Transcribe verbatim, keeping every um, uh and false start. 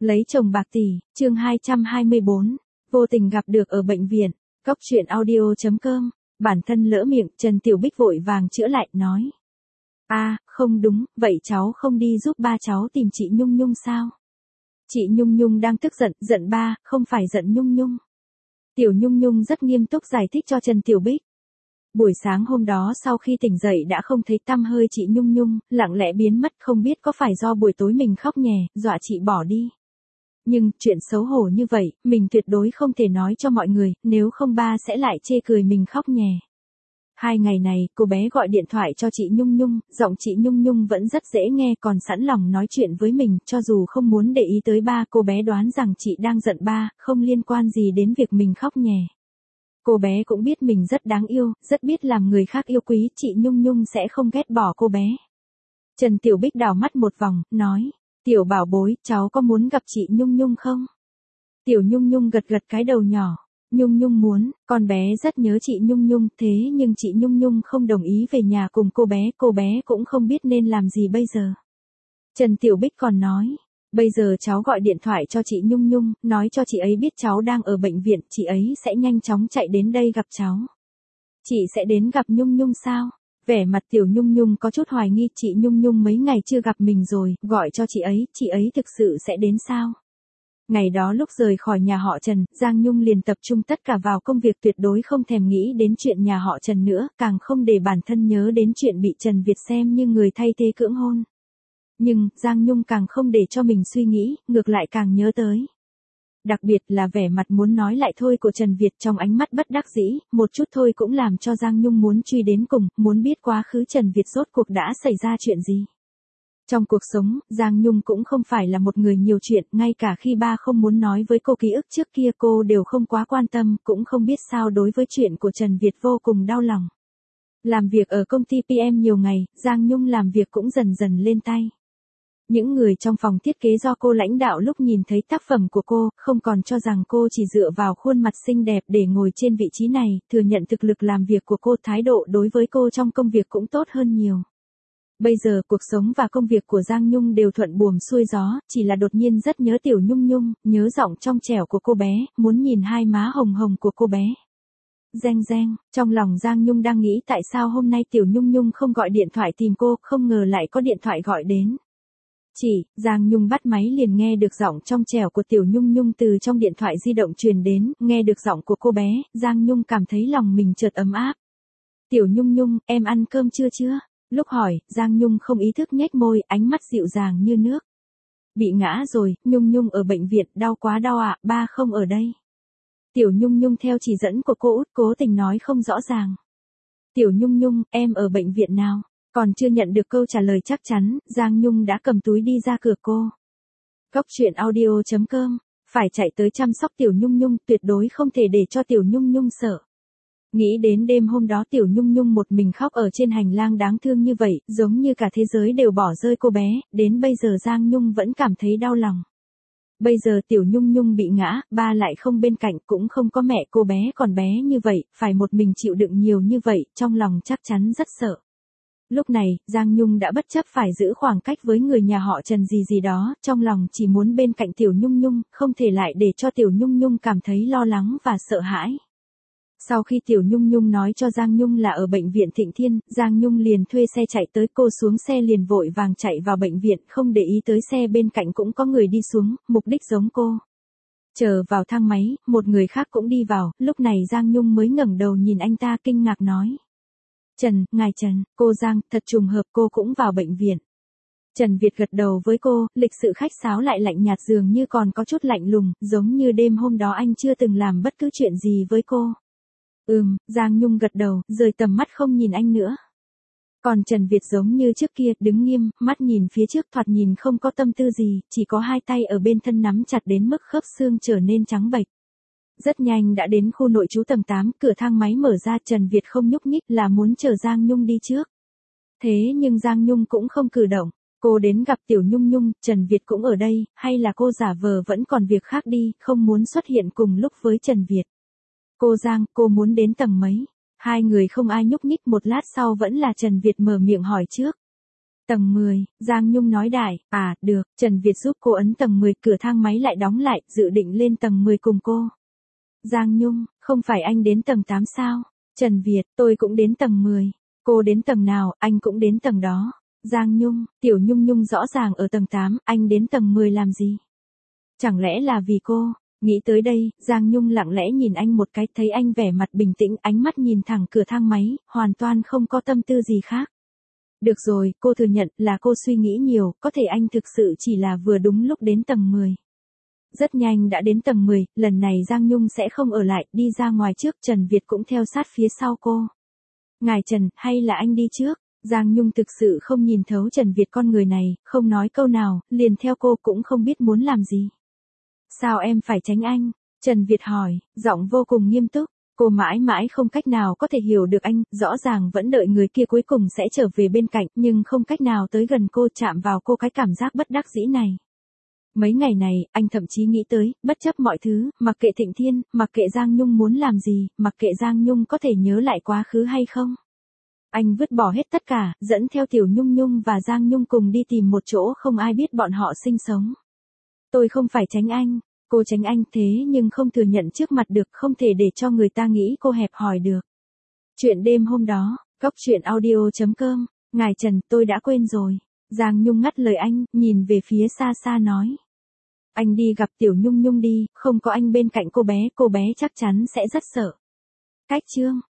Lấy chồng bạc tỷ, chương hai trăm hai mươi bốn, vô tình gặp được ở bệnh viện, cốc truyện audio chấm com, bản thân lỡ miệng, Trần Tiểu Bích vội vàng chữa lại, nói. a à, không đúng, vậy cháu không đi giúp ba cháu tìm chị Nhung Nhung sao? Chị Nhung Nhung đang tức giận, giận ba, không phải giận Nhung Nhung. Tiểu Nhung Nhung rất nghiêm túc giải thích cho Trần Tiểu Bích. Buổi sáng hôm đó sau khi tỉnh dậy đã không thấy tăm hơi chị Nhung Nhung, lặng lẽ biến mất, không biết có phải do buổi tối mình khóc nhè, dọa chị bỏ đi. Nhưng, chuyện xấu hổ như vậy, mình tuyệt đối không thể nói cho mọi người, nếu không ba sẽ lại chê cười mình khóc nhè. Hai ngày này, cô bé gọi điện thoại cho chị Nhung Nhung, giọng chị Nhung Nhung vẫn rất dễ nghe, còn sẵn lòng nói chuyện với mình, cho dù không muốn để ý tới ba, cô bé đoán rằng chị đang giận ba, không liên quan gì đến việc mình khóc nhè. Cô bé cũng biết mình rất đáng yêu, rất biết làm người khác yêu quý, chị Nhung Nhung sẽ không ghét bỏ cô bé. Trần Tiểu Bích đảo mắt một vòng, nói, Tiểu bảo bối, cháu có muốn gặp chị Nhung Nhung không? Tiểu Nhung Nhung gật gật cái đầu nhỏ, Nhung Nhung muốn, con bé rất nhớ chị Nhung Nhung, thế nhưng chị Nhung Nhung không đồng ý về nhà cùng cô bé, cô bé cũng không biết nên làm gì bây giờ. Trần Tiểu Bích còn nói, bây giờ cháu gọi điện thoại cho chị Nhung Nhung, nói cho chị ấy biết cháu đang ở bệnh viện, chị ấy sẽ nhanh chóng chạy đến đây gặp cháu. Chị sẽ đến gặp Nhung Nhung sao? Vẻ mặt Tiểu Nhung Nhung có chút hoài nghi, chị Nhung Nhung mấy ngày chưa gặp mình rồi, gọi cho chị ấy, chị ấy thực sự sẽ đến sao? Ngày đó lúc rời khỏi nhà họ Trần, Giang Nhung liền tập trung tất cả vào công việc, tuyệt đối không thèm nghĩ đến chuyện nhà họ Trần nữa, càng không để bản thân nhớ đến chuyện bị Trần Việt xem như người thay thế cưỡng hôn. Nhưng, Giang Nhung càng không để cho mình suy nghĩ, ngược lại càng nhớ tới. Đặc biệt là vẻ mặt muốn nói lại thôi của Trần Việt, trong ánh mắt bất đắc dĩ, một chút thôi cũng làm cho Giang Nhung muốn truy đến cùng, muốn biết quá khứ Trần Việt rốt cuộc đã xảy ra chuyện gì. Trong cuộc sống, Giang Nhung cũng không phải là một người nhiều chuyện, ngay cả khi ba không muốn nói với cô ký ức trước kia cô đều không quá quan tâm, cũng không biết sao đối với chuyện của Trần Việt vô cùng đau lòng. Làm việc ở công ty pê em nhiều ngày, Giang Nhung làm việc cũng dần dần lên tay. Những người trong phòng thiết kế do cô lãnh đạo lúc nhìn thấy tác phẩm của cô, không còn cho rằng cô chỉ dựa vào khuôn mặt xinh đẹp để ngồi trên vị trí này, thừa nhận thực lực làm việc của cô, thái độ đối với cô trong công việc cũng tốt hơn nhiều. Bây giờ cuộc sống và công việc của Giang Nhung đều thuận buồm xuôi gió, chỉ là đột nhiên rất nhớ Tiểu Nhung Nhung, nhớ giọng trong trẻo của cô bé, muốn nhìn hai má hồng hồng của cô bé. Reng reng, trong lòng Giang Nhung đang nghĩ tại sao hôm nay Tiểu Nhung Nhung không gọi điện thoại tìm cô, không ngờ lại có điện thoại gọi đến. Chỉ, Giang Nhung bắt máy liền nghe được giọng trong trẻo của Tiểu Nhung Nhung từ trong điện thoại di động truyền đến, nghe được giọng của cô bé, Giang Nhung cảm thấy lòng mình chợt ấm áp. Tiểu Nhung Nhung, em ăn cơm chưa chưa? Lúc hỏi, Giang Nhung không ý thức nhếch môi, ánh mắt dịu dàng như nước. Bị ngã rồi, Nhung Nhung ở bệnh viện, đau quá đau ạ, à, ba không ở đây. Tiểu Nhung Nhung theo chỉ dẫn của cô út cố tình nói không rõ ràng. Tiểu Nhung Nhung, em ở bệnh viện nào? Còn chưa nhận được câu trả lời chắc chắn, Giang Nhung đã cầm túi đi ra cửa cô. Cốc truyện audio chấm com, phải chạy tới chăm sóc Tiểu Nhung Nhung, tuyệt đối không thể để cho Tiểu Nhung Nhung sợ. Nghĩ đến đêm hôm đó Tiểu Nhung Nhung một mình khóc ở trên hành lang đáng thương như vậy, giống như cả thế giới đều bỏ rơi cô bé, đến bây giờ Giang Nhung vẫn cảm thấy đau lòng. Bây giờ Tiểu Nhung Nhung bị ngã, ba lại không bên cạnh, cũng không có mẹ, cô bé còn bé như vậy, phải một mình chịu đựng nhiều như vậy, trong lòng chắc chắn rất sợ. Lúc này, Giang Nhung đã bất chấp phải giữ khoảng cách với người nhà họ Trần gì gì đó, trong lòng chỉ muốn bên cạnh Tiểu Nhung Nhung, không thể lại để cho Tiểu Nhung Nhung cảm thấy lo lắng và sợ hãi. Sau khi Tiểu Nhung Nhung nói cho Giang Nhung là ở bệnh viện Thịnh Thiên, Giang Nhung liền thuê xe chạy tới, cô xuống xe liền vội vàng chạy vào bệnh viện, không để ý tới xe bên cạnh cũng có người đi xuống, mục đích giống cô. Chờ vào thang máy, một người khác cũng đi vào, lúc này Giang Nhung mới ngẩng đầu nhìn anh ta kinh ngạc nói. Trần, ngài Trần, cô Giang, thật trùng hợp cô cũng vào bệnh viện. Trần Việt gật đầu với cô, lịch sự khách sáo lại lạnh nhạt, dường như còn có chút lạnh lùng, giống như đêm hôm đó anh chưa từng làm bất cứ chuyện gì với cô. Ừm, Giang Nhung gật đầu, rời tầm mắt không nhìn anh nữa. Còn Trần Việt giống như trước kia, đứng nghiêm, mắt nhìn phía trước, thoạt nhìn không có tâm tư gì, chỉ có hai tay ở bên thân nắm chặt đến mức khớp xương trở nên trắng bệch. Rất nhanh đã đến khu nội trú tầng tám, cửa thang máy mở ra, Trần Việt không nhúc nhích, là muốn chờ Giang Nhung đi trước. Thế nhưng Giang Nhung cũng không cử động, cô đến gặp Tiểu Nhung Nhung, Trần Việt cũng ở đây, hay là cô giả vờ vẫn còn việc khác đi, không muốn xuất hiện cùng lúc với Trần Việt. Cô Giang, cô muốn đến tầng mấy? Hai người không ai nhúc nhích, một lát sau vẫn là Trần Việt mở miệng hỏi trước. Tầng mười, Giang Nhung nói đại, à, được, Trần Việt giúp cô ấn tầng mười, cửa thang máy lại đóng lại, dự định lên tầng mười cùng cô. Giang Nhung, không phải anh đến tầng tám sao? Trần Việt, tôi cũng đến tầng mười. Cô đến tầng nào, anh cũng đến tầng đó. Giang Nhung, Tiểu Nhung Nhung rõ ràng ở tầng tám, anh đến tầng mười làm gì? Chẳng lẽ là vì cô? Nghĩ tới đây, Giang Nhung lặng lẽ nhìn anh một cái, thấy anh vẻ mặt bình tĩnh, ánh mắt nhìn thẳng cửa thang máy, hoàn toàn không có tâm tư gì khác. Được rồi, cô thừa nhận là cô suy nghĩ nhiều, có thể anh thực sự chỉ là vừa đúng lúc đến tầng mười. Rất nhanh đã đến tầng mười, lần này Giang Nhung sẽ không ở lại, đi ra ngoài trước, Trần Việt cũng theo sát phía sau cô. Ngài Trần, hay là anh đi trước? Giang Nhung thực sự không nhìn thấu Trần Việt con người này, không nói câu nào, liền theo cô cũng không biết muốn làm gì. Sao em phải tránh anh? Trần Việt hỏi, giọng vô cùng nghiêm túc. Cô mãi mãi không cách nào có thể hiểu được anh, rõ ràng vẫn đợi người kia cuối cùng sẽ trở về bên cạnh, nhưng không cách nào tới gần cô, chạm vào cô, cái cảm giác bất đắc dĩ này. Mấy ngày này, anh thậm chí nghĩ tới, bất chấp mọi thứ, mặc kệ Thịnh Thiên, mặc kệ Giang Nhung muốn làm gì, mặc kệ Giang Nhung có thể nhớ lại quá khứ hay không. Anh vứt bỏ hết tất cả, dẫn theo Tiểu Nhung Nhung và Giang Nhung cùng đi tìm một chỗ không ai biết bọn họ sinh sống. Tôi không phải tránh anh, cô tránh anh thế nhưng không thừa nhận trước mặt được, không thể để cho người ta nghĩ cô hẹp hòi được. Chuyện đêm hôm đó, cốc truyện audio chấm com, Ngài Trần, tôi đã quên rồi. Giang Nhung ngắt lời anh, nhìn về phía xa xa nói. Anh đi gặp Tiểu Nhung Nhung đi, không có anh bên cạnh cô bé, cô bé chắc chắn sẽ rất sợ. Cách chương.